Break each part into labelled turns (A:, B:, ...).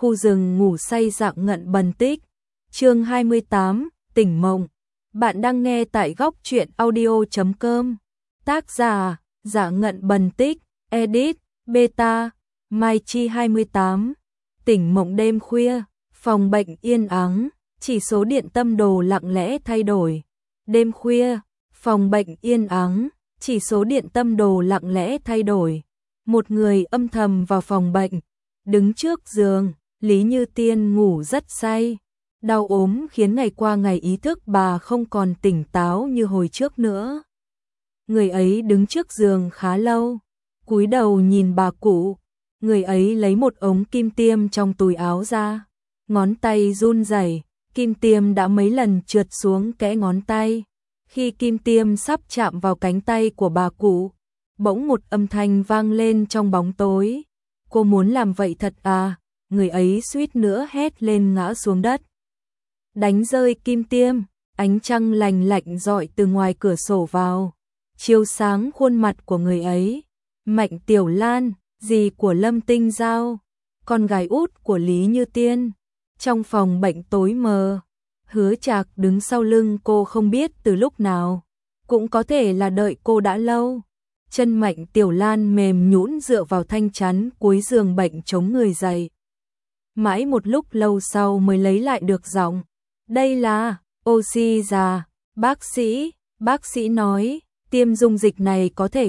A: khu rừng ngủ say dạng ngận bần tích. Chương 28, tỉnh mộng. Bạn đang nghe tại góc truyện audio.com. Tác giả: Dạng ngận bần tích, edit, beta, Mai Chi 28. Tỉnh mộng đêm khuya, phòng bệnh yên ắng, chỉ số điện tâm đồ lặng lẽ thay đổi. Đêm khuya, phòng bệnh yên ắng, chỉ số điện tâm đồ lặng lẽ thay đổi. Một người âm thầm vào phòng bệnh, đứng trước giường, Lý Như Tiên ngủ rất say. Đau ốm khiến ngày qua ngày ý thức bà không còn tỉnh táo như hồi trước nữa. Người ấy đứng trước giường khá lâu, cúi đầu nhìn bà cụ. Người ấy lấy một ống kim tiêm trong túi áo ra, ngón tay run rẩy, kim tiêm đã mấy lần trượt xuống kẽ ngón tay. Khi kim tiêm sắp chạm vào cánh tay của bà cụ, bỗng một âm thanh vang lên trong bóng tối. Cô muốn làm vậy thật à? Người ấy suýt nữa hét lên ngã xuống đất. Đánh rơi kim tiêm, ánh trăng lành lạnh rọi từ ngoài cửa sổ vào, chiếu sáng khuôn mặt của người ấy. Mạnh Tiểu Lan, dì của Lâm Tinh Giao, con gái út của Lý Như Tiên. Trong phòng bệnh tối mờ, Hứa Trạc đứng sau lưng cô không biết từ lúc nào, cũng có thể là đợi cô đã lâu. Chân Mạnh Tiểu Lan mềm nhũn dựa vào thanh chắn cuối giường bệnh chống người dậy. Mãi một lúc lâu sau mới lấy lại được giọng. Đây là oxy già, bác sĩ nói, tiêm dung dịch này có thể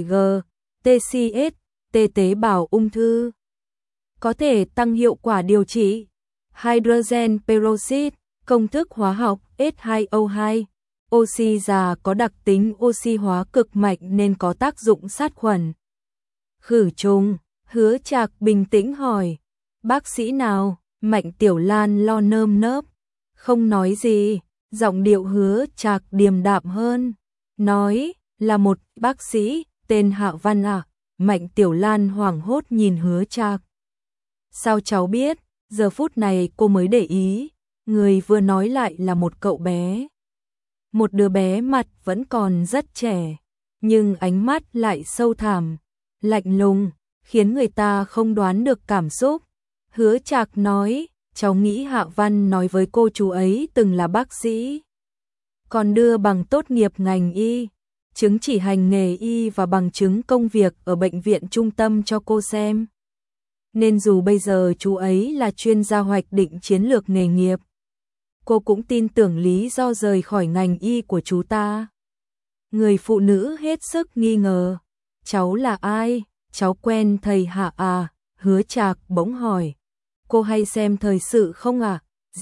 A: TCS, tế bào ung thư. Có thể tăng hiệu quả điều trị. Hydrogen peroxide, công thức hóa học H2O2. Oxy già có đặc tính oxy hóa cực mạnh nên có tác dụng sát khuẩn, khử trùng. Hứa Trạc bình tĩnh hỏi, bác sĩ nào? Mạnh Tiểu Lan lo nơm nớp, không nói gì. Giọng điệu Hứa Trạc điềm đạm hơn, nói là một bác sĩ tên Hạ Văn à? Mạnh Tiểu Lan hoảng hốt nhìn Hứa Trạc. Sao cháu biết? Giờ phút này cô mới để ý, người vừa nói lại là một cậu bé. Một đứa bé mặt vẫn còn rất trẻ, nhưng ánh mắt lại sâu thẳm, lạnh lùng, khiến người ta không đoán được cảm xúc. Hứa Trạc nói, cháu nghĩ Hạ Văn nói với cô chú ấy từng là bác sĩ, còn đưa bằng tốt nghiệp ngành y, chứng chỉ hành nghề y và bằng chứng công việc ở bệnh viện trung tâm cho cô xem. Nên dù bây giờ chú ấy là chuyên gia hoạch định chiến lược nghề nghiệp, cô cũng tin tưởng lý do rời khỏi ngành y của chú ta. Người phụ nữ hết sức nghi ngờ. Cháu là ai? Cháu quen thầy Hạ à? Hứa Trạc bỗng hỏi. Cô hay xem thời sự không à?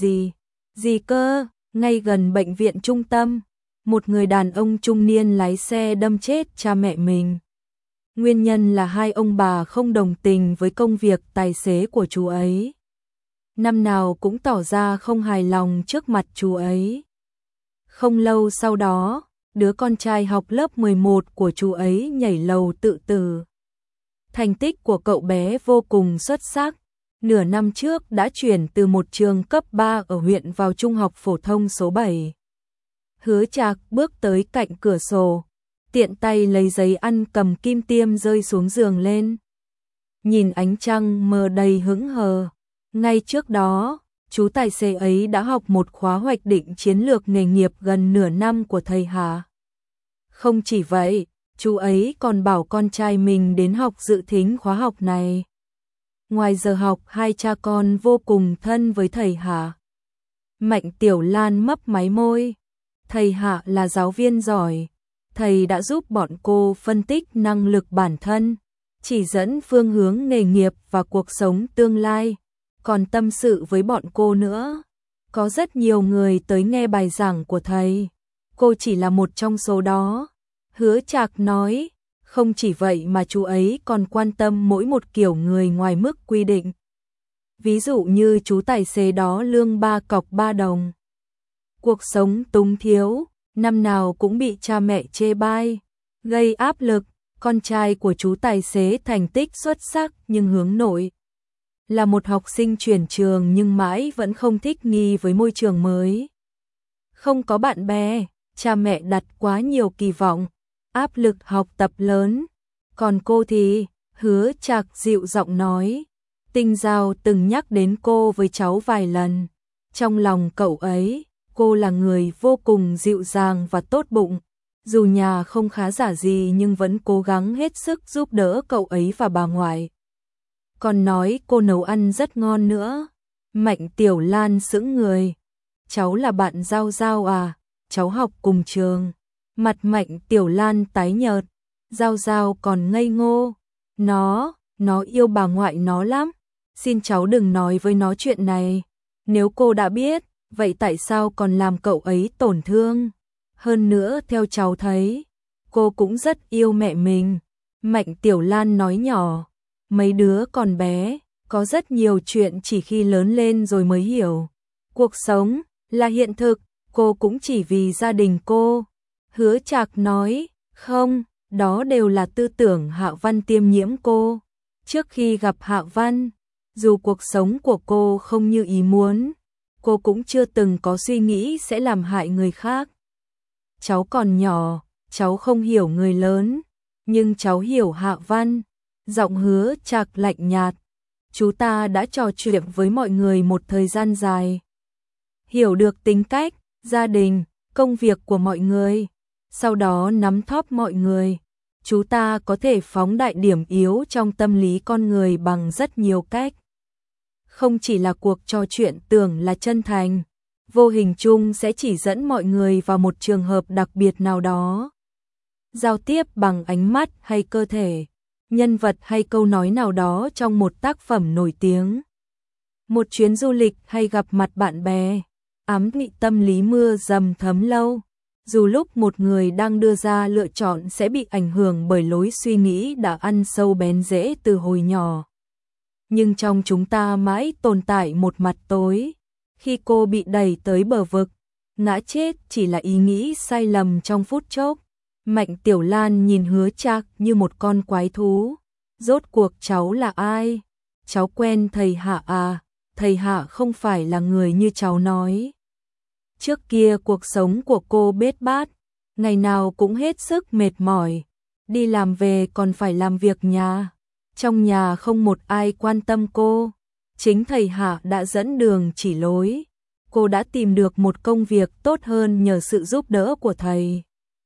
A: Gì cơ? Ngay gần bệnh viện trung tâm, một người đàn ông trung niên lái xe đâm chết cha mẹ mình. Nguyên nhân là hai ông bà không đồng tình với công việc tài xế của chú ấy. Năm nào cũng tỏ ra không hài lòng trước mặt chú ấy. Không lâu sau đó, đứa con trai học lớp 11 của chú ấy nhảy lầu tự tử. Thành tích của cậu bé vô cùng xuất sắc. Nửa năm trước đã chuyển từ một trường cấp 3 ở huyện vào trung học phổ thông số 7. Hứa Trạc bước tới cạnh cửa sổ, tiện tay lấy giấy ăn cầm kim tiêm rơi xuống giường lên. Nhìn ánh trăng mờ đầy hững hờ. Ngay trước đó, chú tài xế ấy đã học một khóa hoạch định chiến lược nghề nghiệp gần nửa năm của thầy Hà. Không chỉ vậy, chú ấy còn bảo con trai mình đến học dự thính khóa học này. Ngoài giờ học, hai cha con vô cùng thân với thầy Hà. Mạnh Tiểu Lan mấp máy môi. Thầy Hạ là giáo viên giỏi. Thầy đã giúp bọn cô phân tích năng lực bản thân, chỉ dẫn phương hướng nghề nghiệp và cuộc sống tương lai, còn tâm sự với bọn cô nữa. Có rất nhiều người tới nghe bài giảng của thầy. Cô chỉ là một trong số đó. Hứa Trạc nói, không chỉ vậy mà chú ấy còn quan tâm mỗi một kiểu người ngoài mức quy định. Ví dụ như chú tài xế đó lương 3 cọc 3 đồng. Cuộc sống túng thiếu, năm nào cũng bị cha mẹ chê bai, gây áp lực. Con trai của chú tài xế thành tích xuất sắc nhưng hướng nội. Là một học sinh chuyển trường nhưng mãi vẫn không thích nghi với môi trường mới. Không có bạn bè, cha mẹ đặt quá nhiều kỳ vọng, áp lực học tập lớn. Còn cô thì, Hứa Trạc dịu giọng nói, Tinh Giao từng nhắc đến cô với cháu vài lần. Trong lòng cậu ấy, cô là người vô cùng dịu dàng và tốt bụng. Dù nhà không khá giả gì nhưng vẫn cố gắng hết sức giúp đỡ cậu ấy và bà ngoại. Còn nói cô nấu ăn rất ngon nữa. Mạnh Tiểu Lan sững người. Cháu là bạn Giao Giao à? Cháu học cùng trường. Mặt Mạnh Tiểu Lan tái nhợt. Giao Giao còn ngây ngô. Nó yêu bà ngoại nó lắm. Xin cháu đừng nói với nó chuyện này. Nếu cô đã biết, vậy tại sao còn làm cậu ấy tổn thương? Hơn nữa theo cháu thấy, cô cũng rất yêu mẹ mình. Mạnh Tiểu Lan nói nhỏ. Mấy đứa còn bé, có rất nhiều chuyện chỉ khi lớn lên rồi mới hiểu. Cuộc sống là hiện thực, cô cũng chỉ vì gia đình cô. Hứa Trạc nói, không, đó đều là tư tưởng Hạ Văn tiêm nhiễm cô. Trước khi gặp Hạ Văn, dù cuộc sống của cô không như ý muốn, cô cũng chưa từng có suy nghĩ sẽ làm hại người khác. Cháu còn nhỏ, cháu không hiểu người lớn, nhưng cháu hiểu Hạ Văn. Giọng Hứa Trạc lạnh nhạt. Chú ta đã trò chuyện với mọi người một thời gian dài. Hiểu được tính cách, gia đình, công việc của mọi người. Sau đó nắm thóp mọi người. Chú ta có thể phóng đại điểm yếu trong tâm lý con người bằng rất nhiều cách. Không chỉ là cuộc trò chuyện tưởng là chân thành, vô hình chung sẽ chỉ dẫn mọi người vào một trường hợp đặc biệt nào đó. Giao tiếp bằng ánh mắt hay cơ thể, nhân vật hay câu nói nào đó trong một tác phẩm nổi tiếng. Một chuyến du lịch hay gặp mặt bạn bè, ám nghị tâm lý mưa dầm thấm lâu. Dù lúc một người đang đưa ra lựa chọn sẽ bị ảnh hưởng bởi lối suy nghĩ đã ăn sâu bén rễ từ hồi nhỏ. Nhưng trong chúng ta mãi tồn tại một mặt tối. Khi cô bị đẩy tới bờ vực, ngã chết chỉ là ý nghĩ sai lầm trong phút chốc. Mạnh Tiểu Lan nhìn Hứa Trạc như một con quái thú. Rốt cuộc cháu là ai? Cháu quen thầy Hạ à? Thầy Hạ không phải là người như cháu nói. Trước kia cuộc sống của cô bết bát, ngày nào cũng hết sức mệt mỏi. Đi làm về còn phải làm việc nhà. Trong nhà không một ai quan tâm cô. Chính thầy Hạ đã dẫn đường chỉ lối. Cô đã tìm được một công việc tốt hơn nhờ sự giúp đỡ của thầy.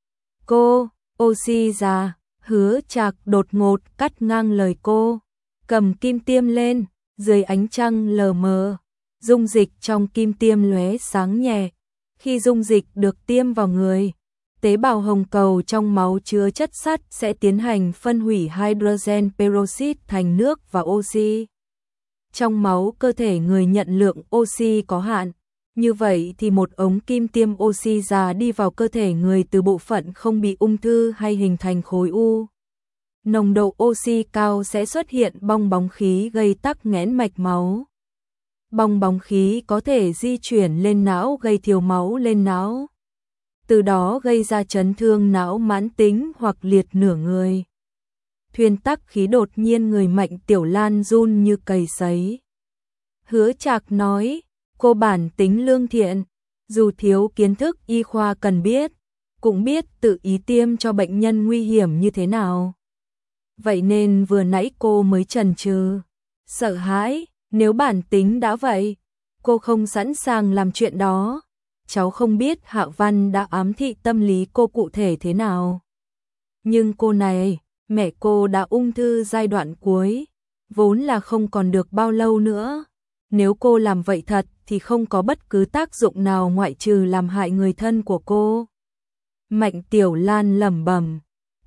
A: Cô, oxy già, Hứa Trạc đột ngột cắt ngang lời cô. Cầm kim tiêm lên, dưới ánh trăng lờ mờ. Dung dịch trong kim tiêm lóe sáng nhẹ. Khi dung dịch được tiêm vào người, tế bào hồng cầu trong máu chứa chất sắt sẽ tiến hành phân hủy hydrogen peroxide thành nước và oxy. Trong máu cơ thể người nhận lượng oxy có hạn, như vậy thì một ống kim tiêm oxy già đi vào cơ thể người từ bộ phận không bị ung thư hay hình thành khối u. Nồng độ oxy cao sẽ xuất hiện bong bóng khí gây tắc nghẽn mạch máu. Bong bóng khí có thể di chuyển lên não gây thiếu máu lên não. Từ đó gây ra chấn thương não mãn tính hoặc liệt nửa người. Thuyên tắc khí đột nhiên người Mạnh Tiểu Lan run như cầy sấy. Hứa Trạc nói, cô bản tính lương thiện, dù thiếu kiến thức y khoa cần biết, cũng biết tự ý tiêm cho bệnh nhân nguy hiểm như thế nào. Vậy nên vừa nãy cô mới chần chừ, sợ hãi, nếu bản tính đã vậy, cô không sẵn sàng làm chuyện đó. Cháu không biết Hạ Văn đã ám thị tâm lý cô cụ thể thế nào. Nhưng cô này, mẹ cô đã ung thư giai đoạn cuối, vốn là không còn được bao lâu nữa. Nếu cô làm vậy thật thì không có bất cứ tác dụng nào ngoại trừ làm hại người thân của cô. Mạnh Tiểu Lan lẩm bẩm,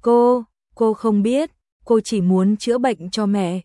A: cô không biết, cô chỉ muốn chữa bệnh cho mẹ.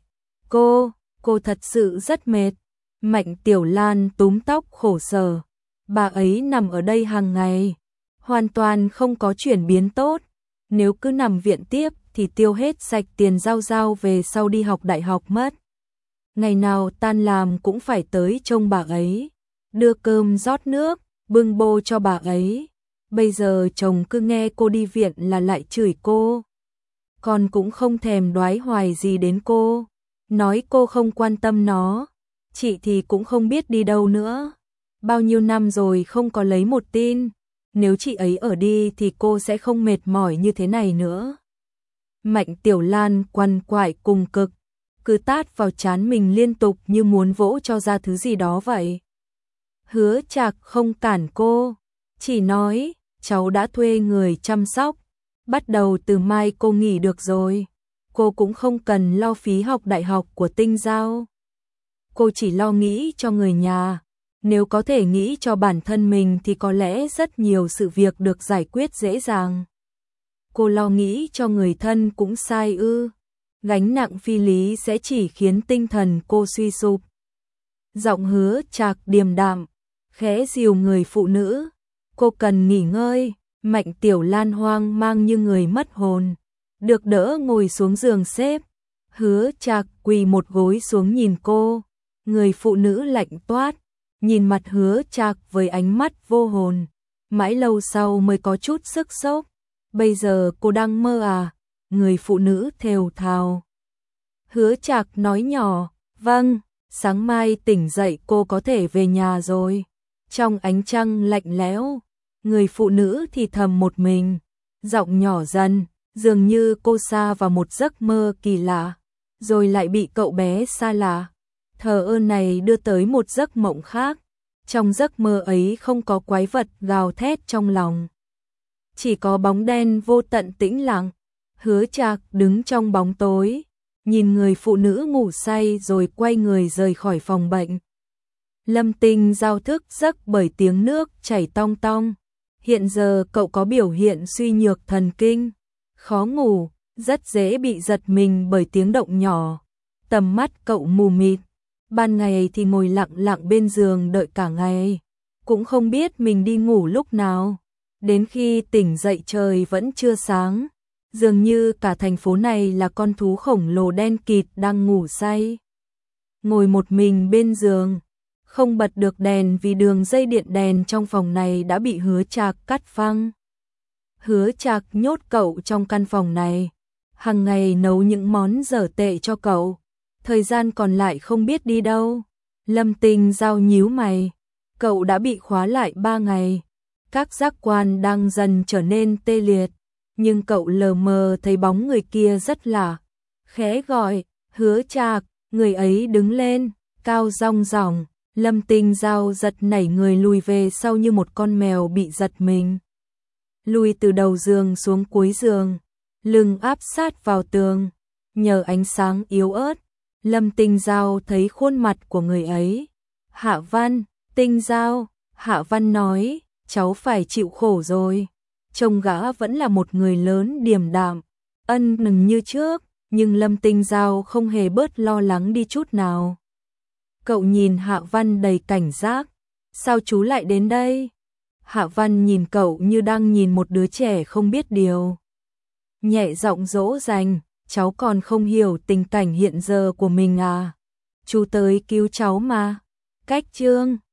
A: Cô thật sự rất mệt. Mạnh Tiểu Lan túm tóc khổ sở. Bà ấy nằm ở đây hàng ngày, hoàn toàn không có chuyển biến tốt. Nếu cứ nằm viện tiếp thì tiêu hết sạch tiền Giao Giao về sau đi học đại học mất. Ngày nào tan làm cũng phải tới trông bà ấy, đưa cơm rót nước, bưng bô cho bà ấy. Bây giờ chồng cứ nghe cô đi viện là lại chửi cô. Con cũng không thèm đoái hoài gì đến cô, nói cô không quan tâm nó. Chị thì cũng không biết đi đâu nữa. Bao nhiêu năm rồi không có lấy một tin. Nếu chị ấy ở đi thì cô sẽ không mệt mỏi như thế này nữa. Mạnh Tiểu Lan quằn quại cùng cực. cứ tát vào trán mình liên tục như muốn vỗ cho ra thứ gì đó vậy. Hứa Trạc không cản cô, chỉ nói, cháu đã thuê người chăm sóc, bắt đầu từ mai cô nghỉ được rồi. Cô cũng không cần lo phí học đại học của Tinh Giao. Cô chỉ lo nghĩ cho người nhà, nếu có thể nghĩ cho bản thân mình thì có lẽ rất nhiều sự việc được giải quyết dễ dàng. Cô lo nghĩ cho người thân cũng sai ư? Gánh nặng phi lý sẽ chỉ khiến tinh thần cô suy sụp. Giọng Hứa Trạc điềm đạm, khẽ dìu người phụ nữ. Cô cần nghỉ ngơi. Mạnh Tiểu Lan hoang mang như người mất hồn, được đỡ ngồi xuống giường xếp. Hứa Trạc quỳ một gối xuống nhìn cô. Người phụ nữ lạnh toát, nhìn mặt Hứa Trạc với ánh mắt vô hồn. Mãi lâu sau mới có chút sức sốc. Bây giờ cô đang mơ à? Người phụ nữ thều thào. Hứa Trạc nói nhỏ, vâng, sáng mai tỉnh dậy cô có thể về nhà rồi. Trong ánh trăng lạnh lẽo, người phụ nữ thì thầm một mình, giọng nhỏ dần, dường như cô sa vào một giấc mơ kỳ lạ, rồi lại bị cậu bé xa lạ thờ ơ này đưa tới một giấc mộng khác. Trong giấc mơ ấy không có quái vật gào thét trong lòng, chỉ có bóng đen vô tận tĩnh lặng. Hứa Trạc đứng trong bóng tối, nhìn người phụ nữ ngủ say rồi quay người rời khỏi phòng bệnh. Lâm Tinh Giao thức giấc bởi tiếng nước chảy tong tong. Hiện giờ cậu có biểu hiện suy nhược thần kinh, khó ngủ, rất dễ bị giật mình bởi tiếng động nhỏ. Tầm mắt cậu mù mịt, ban ngày thì ngồi lặng lặng bên giường đợi cả ngày, cũng không biết mình đi ngủ lúc nào. Đến khi tỉnh dậy trời vẫn chưa sáng, dường như cả thành phố này là con thú khổng lồ đen kịt đang ngủ say. Ngồi một mình bên giường, không bật được đèn vì đường dây điện đèn trong phòng này đã bị Hứa Trạc cắt phăng. Hứa Trạc nhốt cậu trong căn phòng này, hàng ngày nấu những món dở tệ cho cậu, thời gian còn lại không biết đi đâu. Lâm Tinh Giao nhíu mày, cậu đã bị khóa lại 3 ngày, các giác quan đang dần trở nên tê liệt, nhưng cậu lờ mờ thấy bóng người kia rất lạ. Khẽ gọi, Hứa Trạc, người ấy đứng lên, cao rong ròng. Lâm Tinh Giao giật nảy người lùi về sau như một con mèo bị giật mình. Lùi từ đầu giường xuống cuối giường, lưng áp sát vào tường, nhờ ánh sáng yếu ớt, Lâm Tinh Giao thấy khuôn mặt của người ấy. Hạ Văn, Tinh Giao, Hạ Văn nói, cháu phải chịu khổ rồi. Trông gã vẫn là một người lớn điềm đạm, ân nừng như trước, nhưng Lâm Tinh Giao không hề bớt lo lắng đi chút nào. Cậu nhìn Hạ Văn đầy cảnh giác, sao chú lại đến đây? Hạ Văn nhìn cậu như đang nhìn một đứa trẻ không biết điều. Nhẹ giọng dỗ dành, cháu còn không hiểu tình cảnh hiện giờ của mình à? Chú tới cứu cháu mà. Cách chương